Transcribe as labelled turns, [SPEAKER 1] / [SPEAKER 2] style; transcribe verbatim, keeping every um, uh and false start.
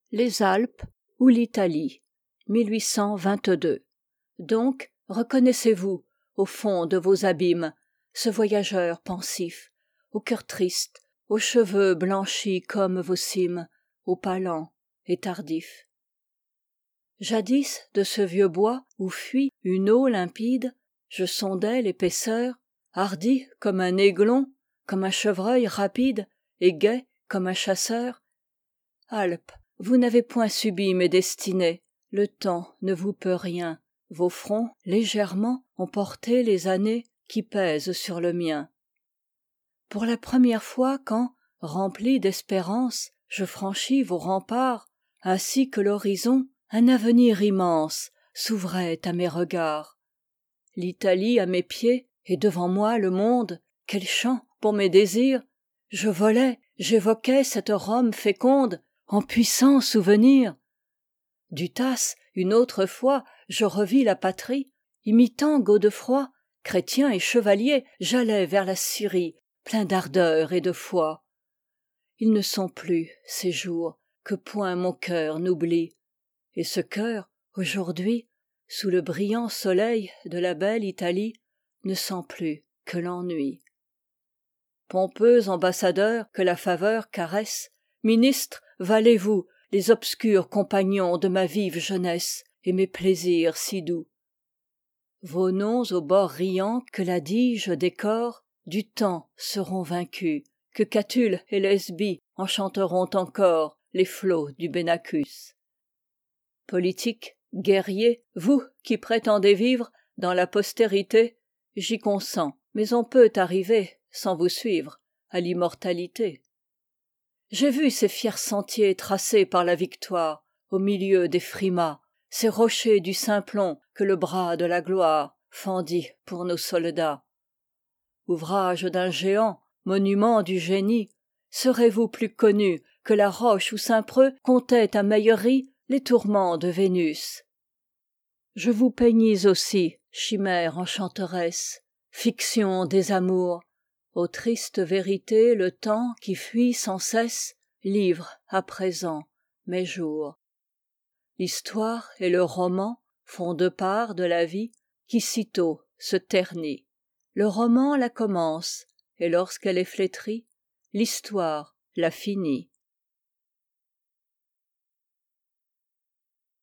[SPEAKER 1] Les Alpes ou l'Italie, mille huit cent vingt-deux. Donc, reconnaissez-vous, au fond de vos abîmes, ce voyageur pensif, au cœur triste, aux cheveux blanchis comme vos cimes, au pas lent et tardif. Jadis, de ce vieux bois où fuit une eau limpide, je sondais l'épaisseur, hardi comme un aiglon, comme un chevreuil rapide, et gai comme un chasseur. Alpes, vous n'avez point subi mes destinées, le temps ne vous peut rien, vos fronts légèrement ont porté les années qui pèsent sur le mien. Pour la première fois quand, rempli d'espérance, je franchis vos remparts, ainsi que l'horizon, un avenir immense s'ouvrait à mes regards. L'Italie à mes pieds, et devant moi le monde, quel chant pour mes désirs! Je volais, j'évoquais cette Rome féconde, en puissant souvenir. Du Tasse, une autre fois, je revis la patrie, imitant Godefroy, chrétien et chevalier, j'allais vers la Syrie, plein d'ardeur et de foi. Ils ne sont plus, ces jours, que point mon cœur n'oublie. Et ce cœur, aujourd'hui, sous le brillant soleil de la belle Italie, ne sent plus que l'ennui. Pompeux ambassadeurs que la faveur caresse, ministres, valez-vous, les obscurs compagnons de ma vive jeunesse et mes plaisirs si doux. Vos noms aux bords riants que la Dige décore, du temps seront vaincus, que Catulle et Lesbie en chanteront encore les flots du Benacus. Politiques, guerriers, vous qui prétendez vivre dans la postérité, j'y consens, mais on peut arriver, sans vous suivre, à l'immortalité. J'ai vu ces fiers sentiers tracés par la victoire, au milieu des frimas, ces rochers du Simplon que le bras de la gloire fendit pour nos soldats. Ouvrage d'un géant, monument du génie, serez-vous plus connu que la roche où Saint-Preux comptait à Meillerie les tourments de Vénus? Je vous peignis aussi, chimère enchanteresse, fiction des amours, aux tristes vérités le temps qui fuit sans cesse livre à présent mes jours. L'histoire et le roman font deux parts de la vie qui sitôt se ternit. Le roman la commence, et lorsqu'elle est flétrie, l'histoire la finit.